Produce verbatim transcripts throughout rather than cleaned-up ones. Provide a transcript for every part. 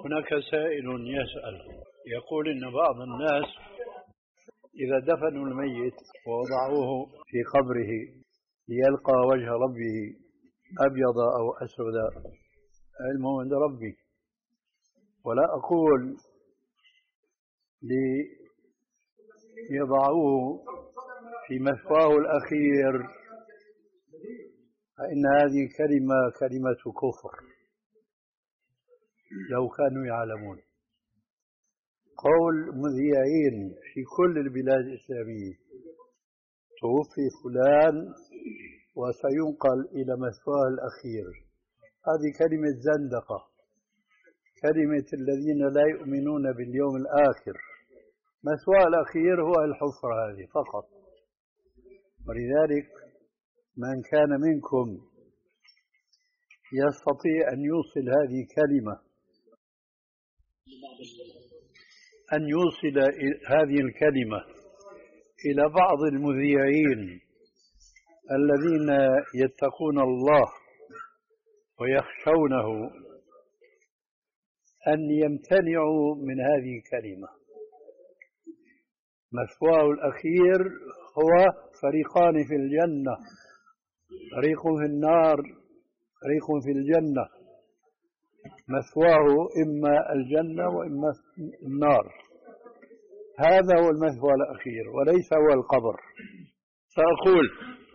هناك سائل يسأل يقول إن بعض الناس إذا دفنوا الميت ووضعوه في قبره ليلقى وجه ربه أبيض أو أسود، علمه عند ربي، ولا أقول ليضعوه في مثواه الأخير، فإن هذه كلمة كلمة كفر لو كانوا يعلمون. قول مذيعين في كل البلاد الإسلامية توفي فلان وسينقل إلى مثواه الأخير، هذه كلمة زندقة، كلمة الذين لا يؤمنون باليوم الآخر. مثواه الأخير هو الحفرة هذه فقط. ولذلك من كان منكم يستطيع أن يوصل هذه كلمة، أن يوصل هذه الكلمة إلى بعض المذيعين الذين يتقون الله ويخشونه، أن يمتنعوا من هذه الكلمة. مثواه الأخير هو فريقان في الجنة، فريق في النار، فريق في الجنة. مثواه إما الجنة وإما النار، هذا هو المثوى الأخير وليس هو القبر. فأقول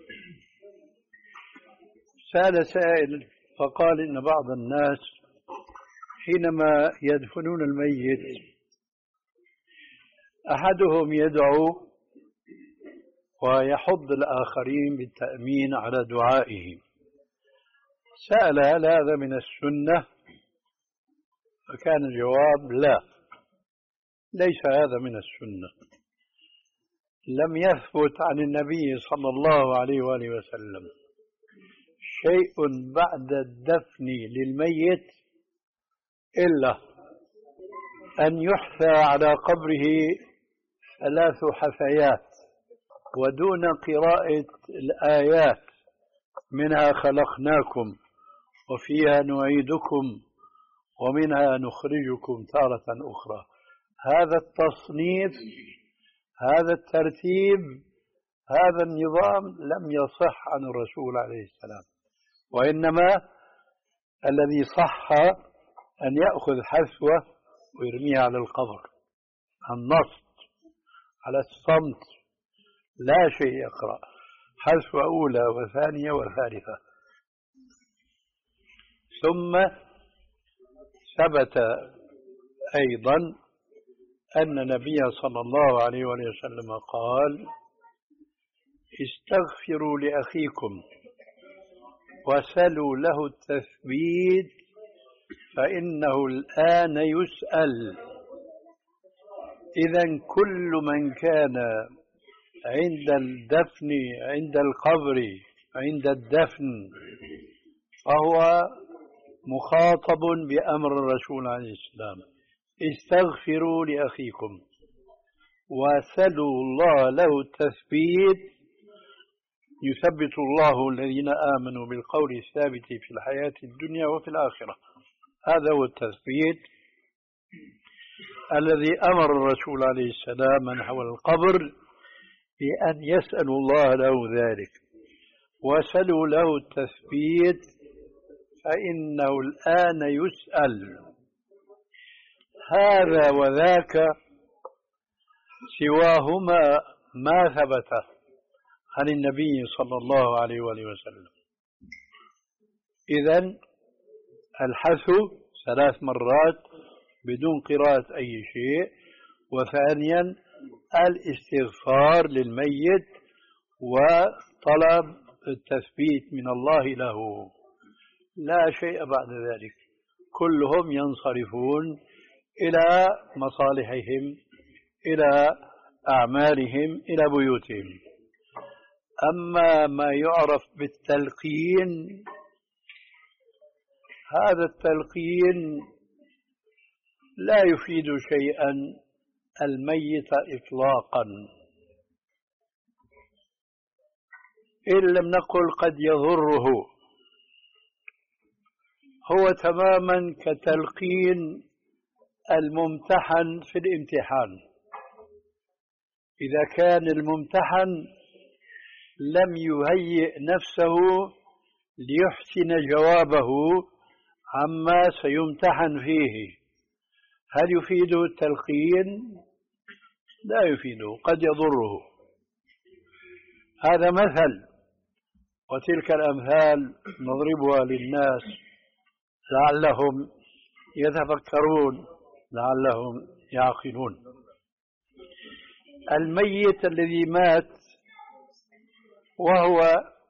سأل سائل فقال إن بعض الناس حينما يدفنون الميت أحدهم يدعو ويحض الآخرين بالتأمين على دعائه. سأل هل هذا من السنة؟ فكان الجواب لا، ليس هذا من السنة. لم يثبت عن النبي صلى الله عليه وآله وسلم شيء بعد الدفن للميت إلا أن يحثى على قبره ثلاث حثيات ودون قراءة الآيات منها خلقناكم وفيها نعيدكم ومنها نخرجكم تارة أخرى. هذا التصنيف، هذا الترتيب، هذا النظام لم يصح عن الرسول عليه السلام، وإنما الذي صح أن يأخذ حثوة ويرميها على القبر، النصت على الصمت، لا شيء يقرأ، حثوة أولى وثانية وثالثة. ثم ثبت أيضا أن النبي صلى الله عليه وسلم قال: استغفروا لأخيكم وسلوا له التثبيت فإنه الآن يسأل. إذن كل من كان عند الدفن، عند القبر، عند الدفن، فهو مخاطب بأمر الرسول عليه السلام: استغفروا لأخيكم وسلوا الله له التثبيت. يثبت الله الذين آمنوا بالقول الثابت في الحياة الدنيا وفي الآخرة. هذا هو التثبيت الذي أمر الرسول عليه السلام من حول القبر بأن يسألوا الله له ذلك. وسلوا له التثبيت فإنه الآن يسأل. هذا وذاك سواهما ما ثبت عن النبي صلى الله عليه وآله وسلم. إذن الحث ثلاث مرات بدون قراءة أي شيء. وثانيا الاستغفار للميت وطلب التثبيت من الله له، لا شيء بعد ذلك. كلهم ينصرفون إلى مصالحهم، إلى أعمالهم، إلى بيوتهم. أما ما يعرف بالتلقين، هذا التلقين لا يفيد شيئا الميت إطلاقا، إن لم نقل قد يضره. هو تماما كتلقين الممتحن في الامتحان، إذا كان الممتحن لم يهيئ نفسه ليحسن جوابه عما سيمتحن فيه، هل يفيده التلقين؟ لا يفيده، قد يضره. هذا مثل، وتلك الأمثال نضربها للناس لعلهم يتفكرون، لعلهم يعقلون. الميت الذي مات وهو،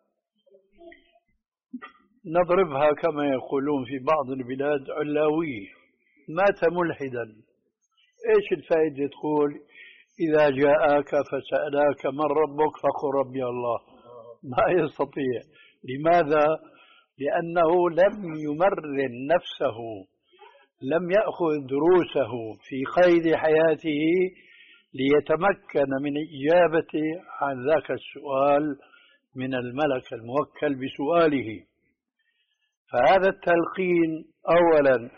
نضربها كما يقولون في بعض البلاد علاوي، مات ملحدا، ايش الفائدة تقول إذا جاءك فسألاك من ربك فقل ربي الله؟ ما يستطيع. لماذا؟ لأنه لم يمرن نفسه، لم يأخذ دروسه في قيد حياته ليتمكن من إجابة عن ذاك السؤال من الملك الموكل بسؤاله. فهذا التلقين أولا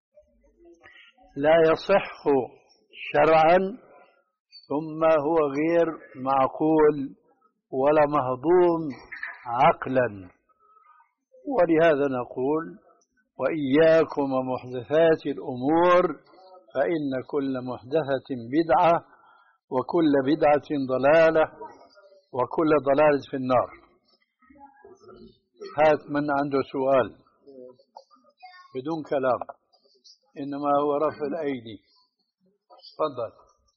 لا يصح شرعا، ثم هو غير معقول ولا مهضوم عقلا. ولهذا نقول: وإياكم ومحدثات الأمور فإن كل محدثة بدعة وكل بدعة ضلالة وكل ضلالة في النار. هات من عنده سؤال بدون كلام، إنما هو رفع الأيدي. تفضل.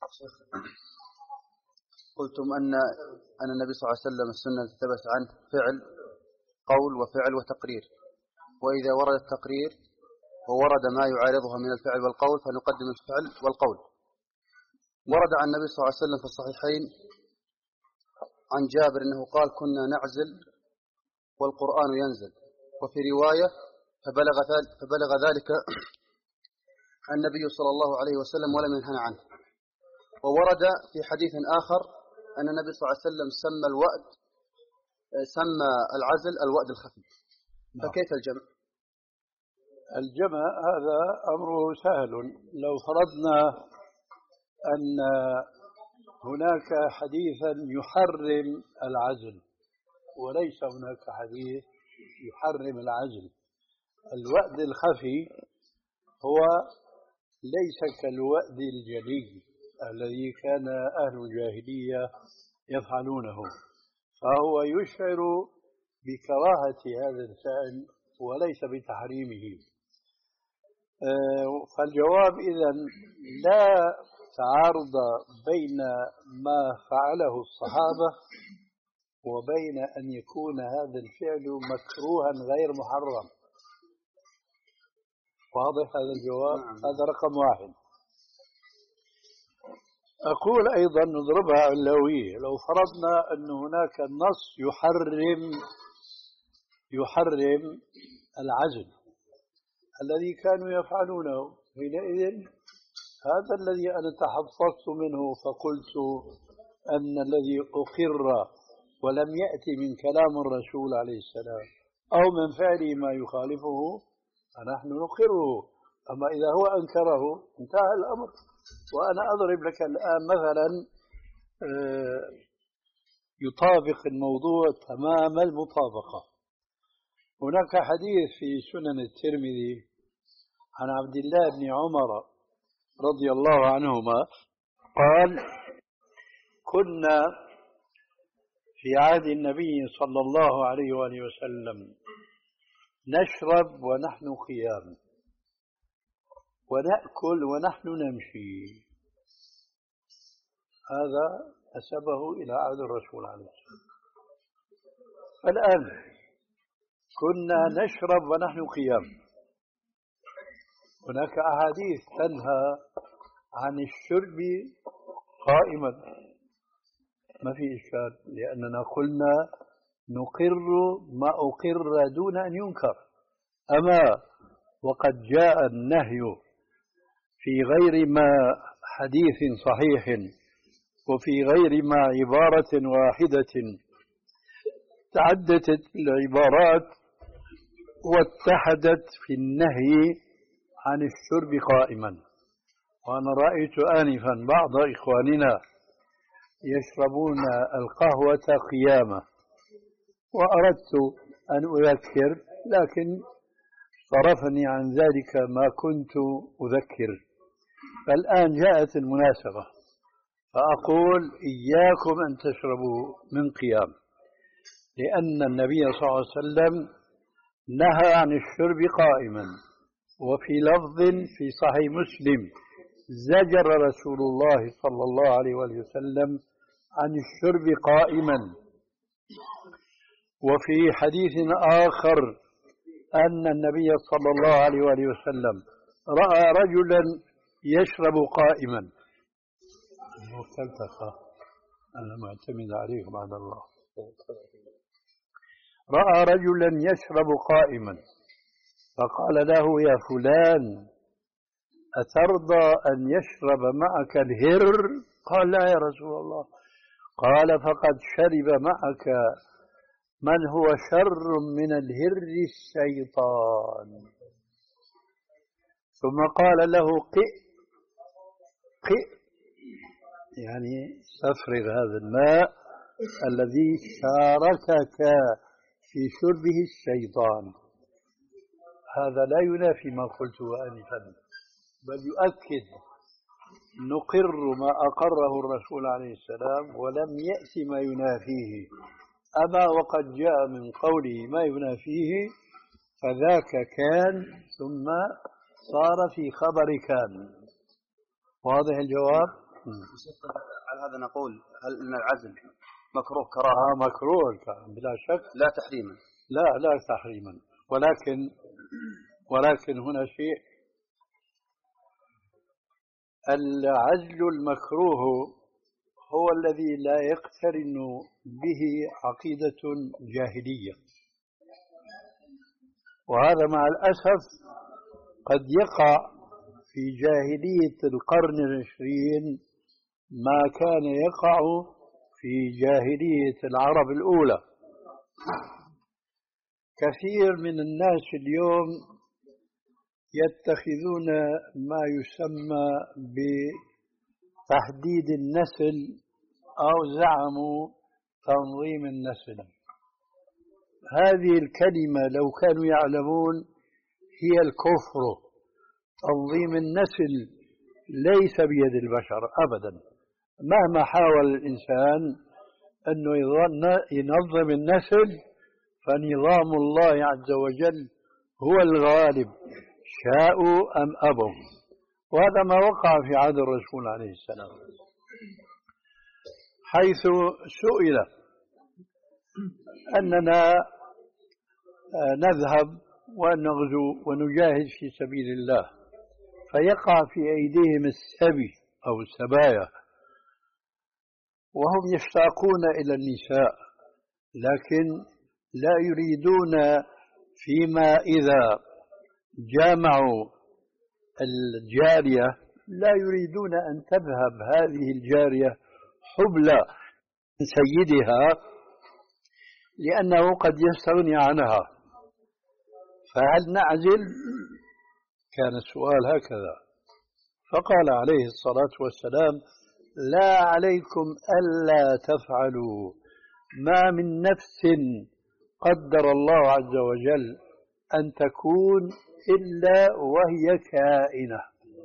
قلتم أن أن النبي صلى الله عليه وسلم السنة ثبت عنه فعل قول وفعل وتقرير، وإذا ورد التقرير وورد ما يعارضها من الفعل والقول فنقدم الفعل والقول. ورد عن النبي صلى الله عليه وسلم في الصحيحين عن جابر أنه قال: كنا نعزل والقرآن ينزل. وفي رواية: فبلغ, فبلغ ذلك النبي صلى الله عليه وسلم ولم ينهى عنه. وورد في حديث آخر أن النبي صلى الله عليه وسلم سمى الوأد سمى العزل الوأد الخفي. فكيف الجمع؟ الجمع هذا أمره سهل. لو فرضنا أن هناك حديثا يحرم العزل وليس هناك حديث يحرم العزل، الوأد الخفي هو ليس كالوأد الجلي الذي كان أهل الجاهلية يفعلونه، فهو يشعر بكراهة هذا الفعل وليس بتحريمه. فالجواب إذن لا تعارض بين ما فعله الصحابة وبين أن يكون هذا الفعل مكروها غير محرم. واضح هذا الجواب؟ هذا رقم واحد. أقول أيضا نضربها علوية. لو فرضنا أن هناك نص يحرم يحرم العزل الذي كانوا يفعلونه، حينئذ هذا الذي أنا تحفظت منه فقلت أن الذي أقر ولم يأتي من كلام الرسول عليه السلام أو من فعله ما يخالفه فنحن نقره. أما إذا هو أنكره انتهى الأمر. وأنا أضرب لك الآن مثلا يطابق الموضوع تمام المطابقة. هناك حديث في سنن الترمذي عن عبد الله بن عمر رضي الله عنهما قال: كنا في عهد النبي صلى الله عليه وآله وسلم نشرب ونحن قيام ونأكل ونحن نمشي. هذا نسبه إلى عهد الرسول عليه الصلاة والسلام. الآن كنا نشرب ونحن قيام، هناك أحاديث تنهى عن الشرب قائما، ما في إشكال، لأننا قلنا نقر ما أقر دون أن ينكر. أما وقد جاء النهي في غير ما حديث صحيح وفي غير ما عبارة واحدة، تعددت العبارات واتحدت في النهي عن الشرب قائما. وأنا رأيت آنفا بعض إخواننا يشربون القهوة قياما، وأردت أن أذكر لكن صرفني عن ذلك ما كنت أذكر. فالآن جاءت المناسبة فأقول إياكم أن تشربوا من قيام، لأن النبي صلى الله عليه وسلم نهى عن الشرب قائما، وفي لفظ في صحيح مسلم زجر رسول الله صلى الله عليه وسلم عن الشرب قائما. وفي حديث آخر أن النبي صلى الله عليه وسلم رأى رجلا يشرب قائما. أنا معتمد عليكم على الله. رأى رجلا يشرب قائما فقال له: يا فلان، أترضى أن يشرب معك الهر؟ قال: لا يا رسول الله. قال: فقد شرب معك من هو شر من الهر، الشيطان. ثم قال له: قئ قئ، يعني استفرغ هذا الماء الذي شاركك في شربه الشيطان. هذا لا ينافي ما قلته آنفا، بل يؤكد، نقر ما أقره الرسول عليه السلام ولم يأتي ما ينافيه. أما وقد جاء من قوله ما ينافيه فذاك كان ثم صار في خبر كان. واضح الجواب؟ على هذا نقول: هل أن العزل مكروه كراهة؟ آه مكروه بلا شك، لا تحريما. لا لا تحريما، ولكن ولكن هنا شيء: العزل المكروه هو الذي لا يقترن به عقيدة جاهلية، وهذا مع الأسف قد يقع في جاهلية القرن العشرين ما كان يقع في جاهلية العرب الأولى. كثير من الناس اليوم يتخذون ما يسمى بتحديد النسل أو زعموا تنظيم النسل. هذه الكلمة لو كانوا يعلمون هي الكفر. تنظيم النسل ليس بيد البشر أبدا، مهما حاول الإنسان أنه ينظم النسل فنظام الله عز وجل هو الغالب، شاءوا أم أبوا. وهذا ما وقع في عهد الرسول عليه السلام، حيث سئل أننا نذهب ونغزو ونجاهد في سبيل الله، فيقع في أيديهم السبي أو السبايا، وهم يشتاقون إلى النساء، لكن لا يريدون فيما إذا جامعوا الجارية لا يريدون أن تذهب هذه الجارية حبلى من سيدها لأنه قد يستغني عنها. فهل نعزل؟ كان السؤال هكذا، فقال عليه الصلاة والسلام: لا عليكم ألا تفعلوا، ما من نفس قدر الله عز وجل أن تكون إلا وهي كائنة.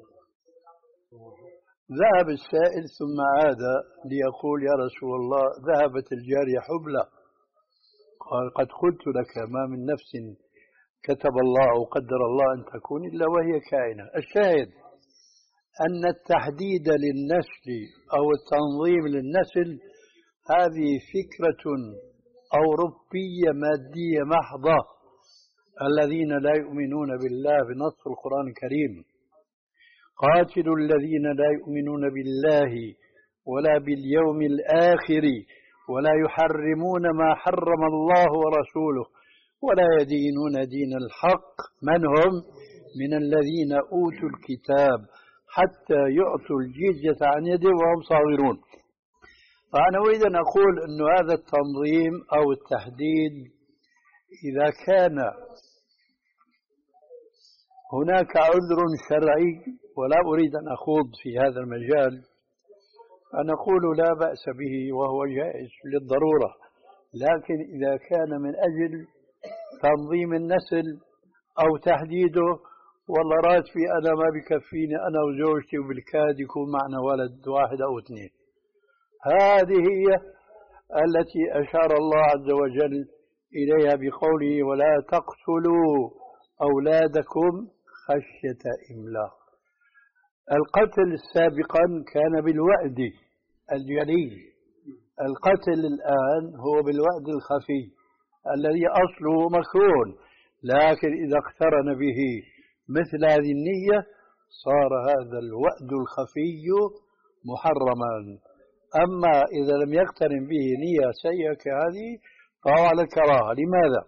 ذهب السائل ثم عاد ليقول: يا رسول الله، ذهبت الجارية حبلى. قال: قد قلت لك ما من نفس كتب الله أو قدر الله أن تكون إلا وهي كائنة. الشاهد أن التحديد للنسل أو التنظيم للنسل هذه فكرة أوروبية مادية محضة. الذين لا يؤمنون بالله بنص القرآن الكريم: قاتلوا الذين لا يؤمنون بالله ولا باليوم الآخر ولا يحرمون ما حرم الله ورسوله ولا يدينون دين الحق من هم من الذين أوتوا الكتاب حتى يعطوا الجزية عن يد وهم صاغرون. فأنا أريد أن أقول أن هذا التنظيم أو التحديد إذا كان هناك عذر شرعي ولا أريد أن أخوض في هذا المجال، فنقول لا بأس به وهو جائز للضرورة، لكن إذا كان من أجل تنظيم النسل أو تحديده، والله راتبي أنا ما بكفيني أنا وزوجتي وبالكاد يكون معنا ولد واحد أو اثنين، هذه هي التي أشار الله عز وجل إليها بقوله ولا تقتلوا أولادكم خشية إملاق. القتل سابقا كان بالوعد الجلي، القتل الآن هو بالوعد الخفي الذي أصله مكروه، لكن إذا اقترن به مثل هذه النية صار هذا الوعد الخفي محرما. أما إذا لم يقترن به نية سيئة كهذه فهو على الكراهة. لماذا؟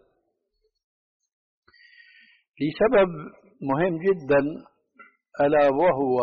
لسبب مهم جدا، ألا وهو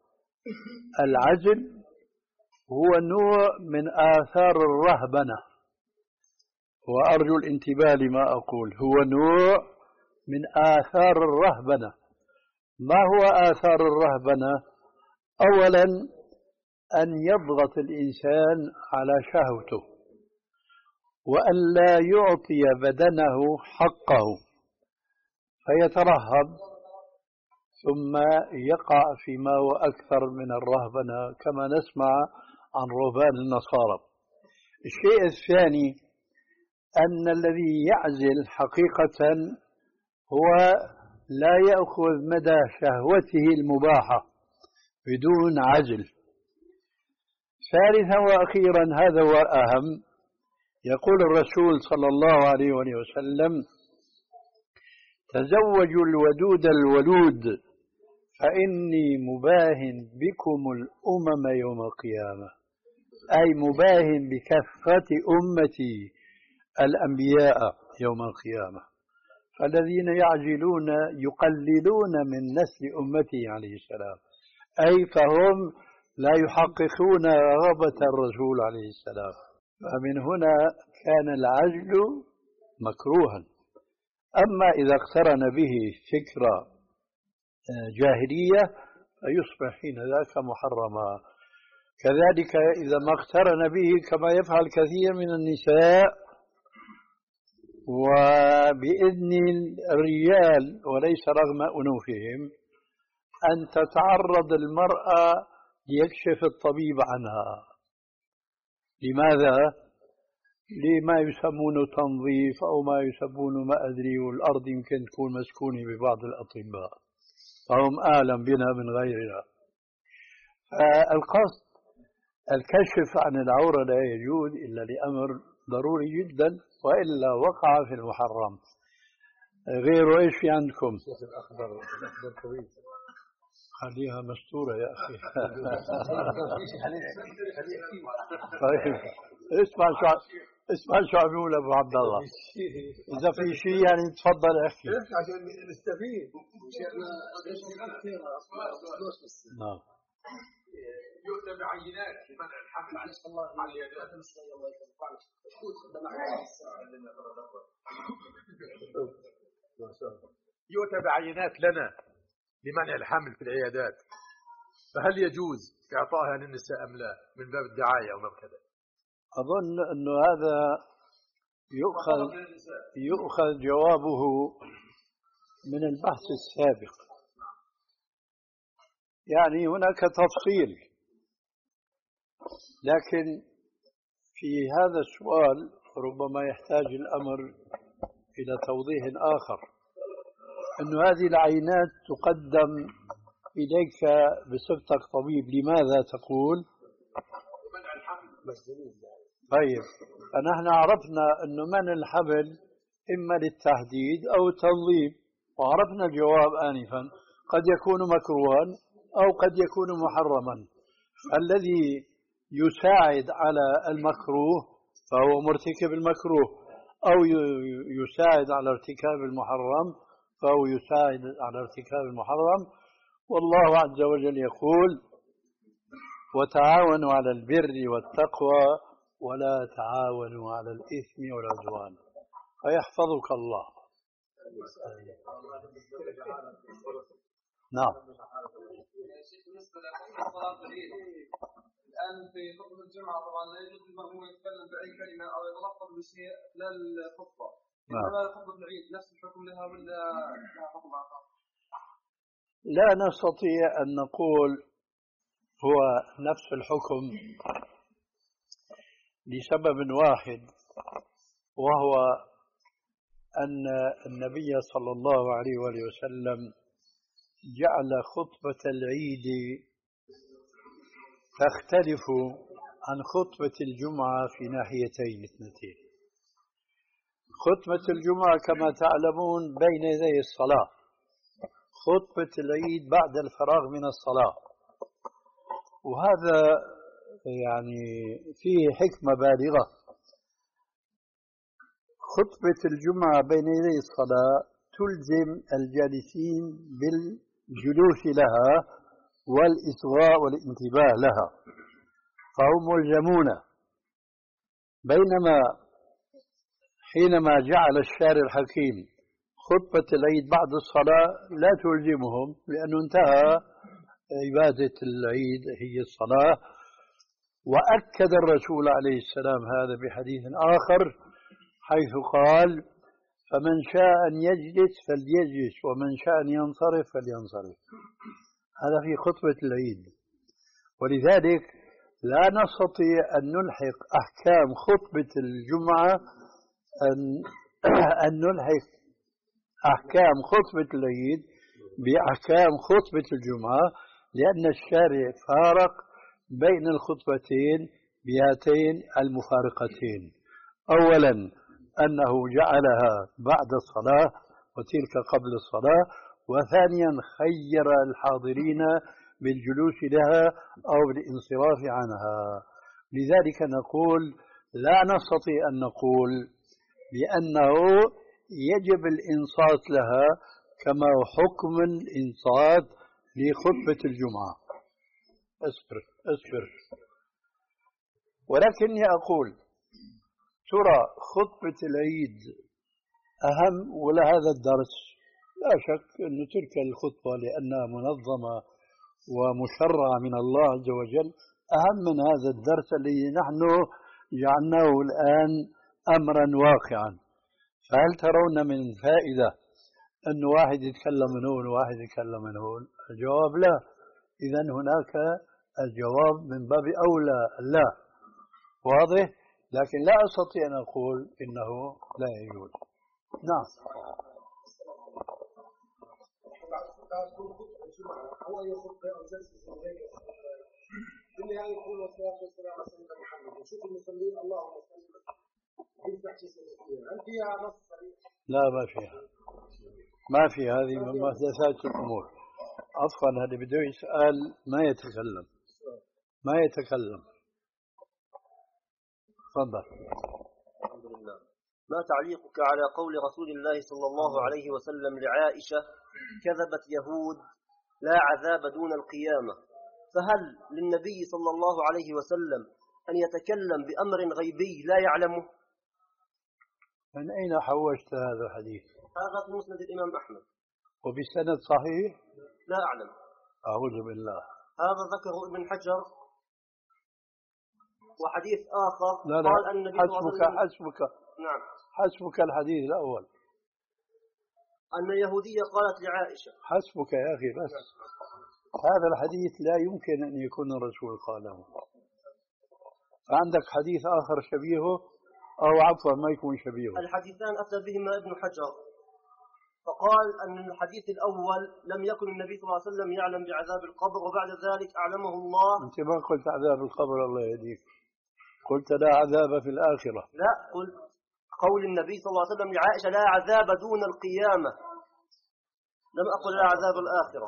العزل هو نوع من آثار الرهبنة، وأرجو الانتباه لما أقول، هو نوع من آثار الرهبنة. ما هو آثار الرهبنة؟ أولا أن يضغط الإنسان على شهوته وأن لا يعطي بدنه حقه فيترهب ثم يقع فيما هو أكثر من الرهبنة كما نسمع عن رهبان النصارى. الشيء الثاني أن الذي يعزل حقيقة هو لا يأخذ مدى شهوته المباحة بدون عزل. ثالثا وأخيرا هذا هو أهم، يقول الرسول صلى الله عليه وسلم تزوجوا الودود الولود فإني مباهن بكم الأمم يوم القيامة، أي مباهن بكثرة أمتي الأنبياء يوم القيامة. فالذين يعجلون يقللون من نسل أمتي عليه السلام، أي فهم لا يحققون رغبة الرسول عليه السلام. فمن هنا كان العجل مكروها. أما إذا اقترن به فكرة جاهلية فيصبح حين ذاك محرما. كذلك إذا ما اقترن به كما يفعل كثير من النساء وبإذن الرجال وليس رغم أنوفهم أن تتعرض المرأة ليكشف الطبيب عنها. لماذا؟ لما يسمونه تنظيف أو ما يسمونه ما أدري، والأرض يمكن تكون مسكونة ببعض الأطباء فهم أعلم بنا من غيرنا. فالقصد الكشف عن العورة لا يجوز إلا لأمر ضروري جدا، وإلا وقع في المحرم. غيره إيش في عندكم؟ الأخضر الأخضر طويل، خليها مستورة يا أخي. طيب اسمع شو اسمع شو عم يقول أبو عبد الله. إذا في شيء يعني تفضل احكي عشان نستفيد. نعم. يؤتى بعينات لمنع الحمل على اليدات. يؤتى بعينات لنا لمنع الحمل في العيادات، فهل يجوز إعطائها للنساء أم لا من باب الدعاية أو ما كذا؟ أظن أنه هذا يؤخذ يؤخذ جوابه من البحث السابق. يعني هناك تفصيل، لكن في هذا السؤال ربما يحتاج الأمر إلى توضيح آخر، أن هذه العينات تقدم إليك بصفتك طبيب. لماذا تقول؟ طيب فنحن عرفنا أنه منع الحمل إما للتحديد أو التنظيم، وعرفنا الجواب آنفا، قد يكون مكروها أو قد يكون محرما. الذي يساعد على المكروه فهو مرتكب المكروه، أو يساعد على ارتكاب المحرم فهو يساعد على ارتكاب المحرم. والله عز وجل يقول وتعاونوا على البر والتقوى ولا تعاونوا على الإثم والعدوان فيحفظك الله. نعم. صلاة العيد الآن في خطبة الجمعة طبعا لا يجوز للمأموم يتكلم بأي كلمة أو يتلفظ بشيء خلال الخطبة. إنما خطبة العيد نفس الحكم لها ولا لها حكم آخر؟ لا نستطيع أن نقول هو نفس الحكم لسبب واحد، وهو أن النبي صلى الله عليه وآله وسلم جعل خطبة العيد تختلف عن خطبة الجمعة في ناحيتين اثنتين. خطبة الجمعة كما تعلمون بين يدي الصلاة، خطبة العيد بعد الفراغ من الصلاة، وهذا يعني فيه حكمة بالغة. خطبة الجمعة بين يدي الصلاة تلزم الجالسين بالجلوس لها والإصغاء والانتباه لها، فهم ملزمون. بينما حينما جعل الشارع الحكيم خطبة العيد بعد الصلاة لا تلزمهم، لأنه انتهى عبادة العيد هي الصلاة. وأكد الرسول عليه السلام هذا بحديث آخر حيث قال: فمن شاء أن يجلس فليجلس ومن شاء أن ينصرف فلينصرف. هذا في خطبة العيد. ولذلك لا نستطيع أن نلحق أحكام خطبة الجمعة أن, أن نلحق أحكام خطبة العيد بأحكام خطبة الجمعة، لأن الشارع فارق بين الخطبتين بهاتين المفارقتين. أولا أنه جعلها بعد الصلاة وتلك قبل الصلاة، وثانيا خير الحاضرين بالجلوس لها أو بالانصراف عنها. لذلك نقول لا نستطيع أن نقول بأنه يجب الإنصات لها كما حكم الإنصات لخطبة الجمعة. اصبر اصبر ولكني أقول ترى خطبة العيد أهم ولا هذا الدرس؟ لا شك أن تلك الخطبة لأنها منظمة ومشرعة من الله عز وجل أهم من هذا الدرس الذي نحن جعلناه الآن أمرا واقعا. فهل ترون من فائدة أن واحد يتكلم من هون وواحد يتكلم من هون؟ الجواب لا. إذن هناك الجواب من باب أولى لا. واضح؟ لكن لا أستطيع أن أقول إنه لا يجوز. نعم. أو أي خطبة أو جلسة من غير اللي يعني يقول والصلاة والسلام على سيدنا محمد وشوف المصلين اللهم صل هل فيها نص؟ لا ما فيها، ما في هذه من محدثات الأمور. عفوا هذا بده يسأل ما يتكلم ما يتكلم تفضل. الحمد لله. ما تعليقك على قول رسول الله صلى الله عليه وسلم لعائشة: كذبت يهود لا عذاب دون القيامة؟ فهل للنبي صلى الله عليه وسلم أن يتكلم بأمر غيبي لا يعلمه؟ من أين حوشت هذا الحديث؟ هذا في مسند الإمام أحمد. وبسند صحيح؟ لا أعلم. أعوذ بالله. هذا ذكره ابن حجر. وحديث آخر لا لا قال أن النبي صلى الله عليه حسبك وسلم حسبك نعم حسبك الحديث الأول أن يهودية قالت لعائشة. حسبك يا أخي بس. هذا الحديث لا يمكن أن يكون الرسول قاله. عندك حديث آخر شبيهه أو عفوا ما يكون شبيهه؟ الحديثان أتى بهما ابن حجر، فقال أن الحديث الأول لم يكن النبي صلى الله عليه وسلم يعلم بعذاب القبر وبعد ذلك أعلمه الله. أنت ما قلت عذاب القبر الله يهديك، قلت لا عذاب في الآخرة. لا، قلت قول النبي صلى الله عليه وسلم لعائشة: لا عذاب دون القيامة، لم أقل لا عذاب الآخرة.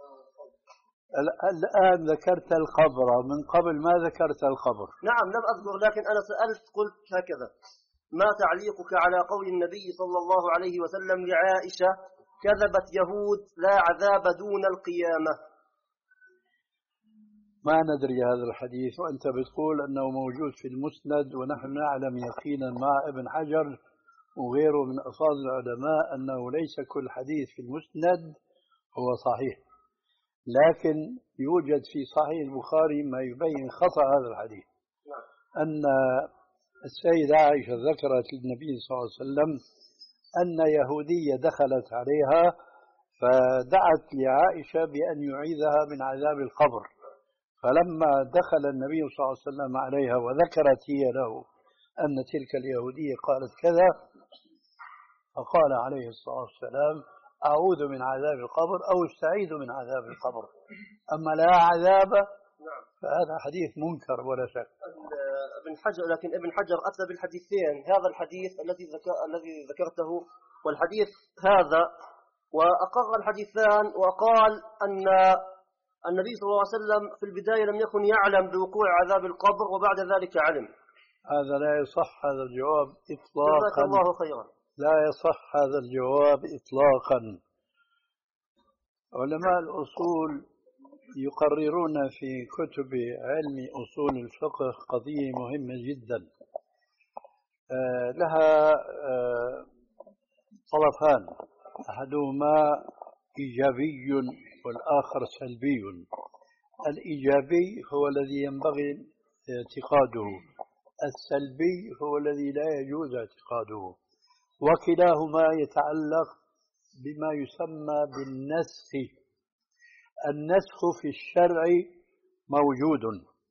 الآن ذكرت القبر، من قبل ما ذكرت القبر. نعم لم أذكر، لكن أنا سألت قلت هكذا: ما تعليقك على قول النبي صلى الله عليه وسلم لعائشة: كذبت يهود لا عذاب دون القيامة؟ ما ندري هذا الحديث، وأنت بتقول أنه موجود في المسند، ونحن نعلم يقينا مع ابن حجر وغيره من أفاضل العلماء أنه ليس كل حديث في المسند هو صحيح. لكن يوجد في صحيح البخاري ما يبين خطأ هذا الحديث، أن السيدة عائشة ذكرت للنبي صلى الله عليه وسلم أن يهودية دخلت عليها فدعت لعائشة بأن يعيذها من عذاب القبر، فلما دخل النبي صلى الله عليه وسلم عليها وذكرت هي له أن تلك اليهودية قالت كذا، فقال عليه الصلاة والسلام أعوذ من عذاب القبر أو استعيذ من عذاب القبر، أما لا عذاب فهذا حديث منكر ولا شك. ابن حجر لكن ابن حجر أتى بالحديثين، هذا الحديث الذي ذكر الذي ذكرته والحديث هذا، وأقر الحديثان وقال أن النبي صلى الله عليه وسلم في البداية لم يكن يعلم بوقوع عذاب القبر وبعد ذلك علم. هذا لا يصح هذا الجواب إطلاقا. جزاك الله خيرا. لا يصح هذا الجواب إطلاقا. علماء الأصول يقررون في كتب علم أصول الفقه قضية مهمة جدا آه لها آه طرفان، أحدهما إيجابي والآخر سلبي. الإيجابي هو الذي ينبغي اعتقاده، السلبي هو الذي لا يجوز اعتقاده، وكلاهما يتعلق بما يسمى بالنسخ. النسخ في الشرع موجود،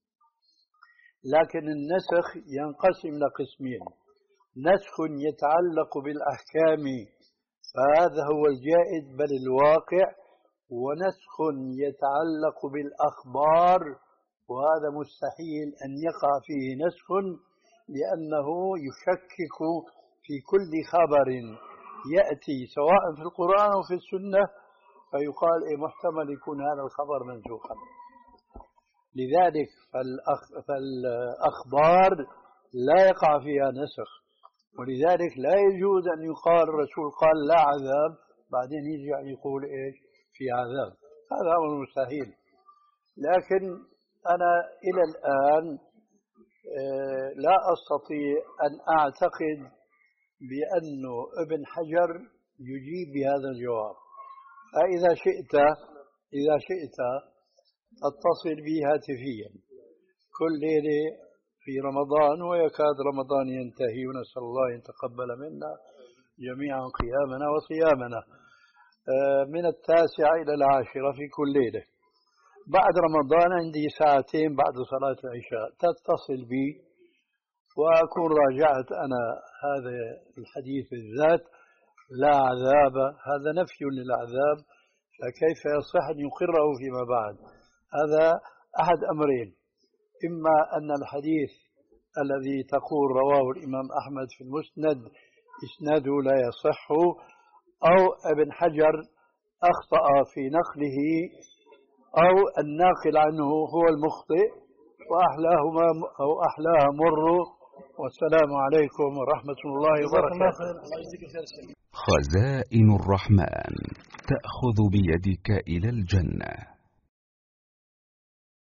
لكن النسخ ينقسم إلى قسمين: نسخ يتعلق بالأحكام فهذا هو الجائز بل الواقع، ونسخ يتعلق بالأخبار وهذا مستحيل أن يقع فيه نسخ، لأنه يشكك في كل خبر يأتي سواء في القرآن أو في السنة، فيقال إيه محتمل يكون هذا الخبر منسوخا. لذلك فالأخ... فالأخبار لا يقع فيها نسخ، ولذلك لا يجوز أن يقال الرسول قال لا عذاب بعدين يجي يعني يقول إيش في عذاب، هذا أمر مستحيل. لكن أنا إلى الآن لا أستطيع أن أعتقد بأن ابن حجر يجيب بهذا الجواب. فإذا شئت إذا شئت اتصل بي هاتفيا كل ليلة في رمضان، ويكاد رمضان ينتهي، ونسأل الله أن يتقبل منا جميعا قيامنا وصيامنا من التاسعة إلى العاشرة في كل ليلة. بعد رمضان عندي ساعتين بعد صلاة العشاء تتصل بي وأكون راجعت أنا هذا الحديث بالذات، لا عذاب، هذا نفي للعذاب، فكيف يصح أن يقره فيما بعد؟ هذا أحد أمرين: إما أن الحديث الذي تقول رواه الإمام أحمد في المسند إسناده لا يصح، أو ابن حجر أخطأ في نقله، أو الناقل عنه هو المخطئ، وأحلاهما أو أحلاها مر. والسلام عليكم ورحمة الله وبركاته. خزائن الرحمن تأخذ بيدك إلى الجنة.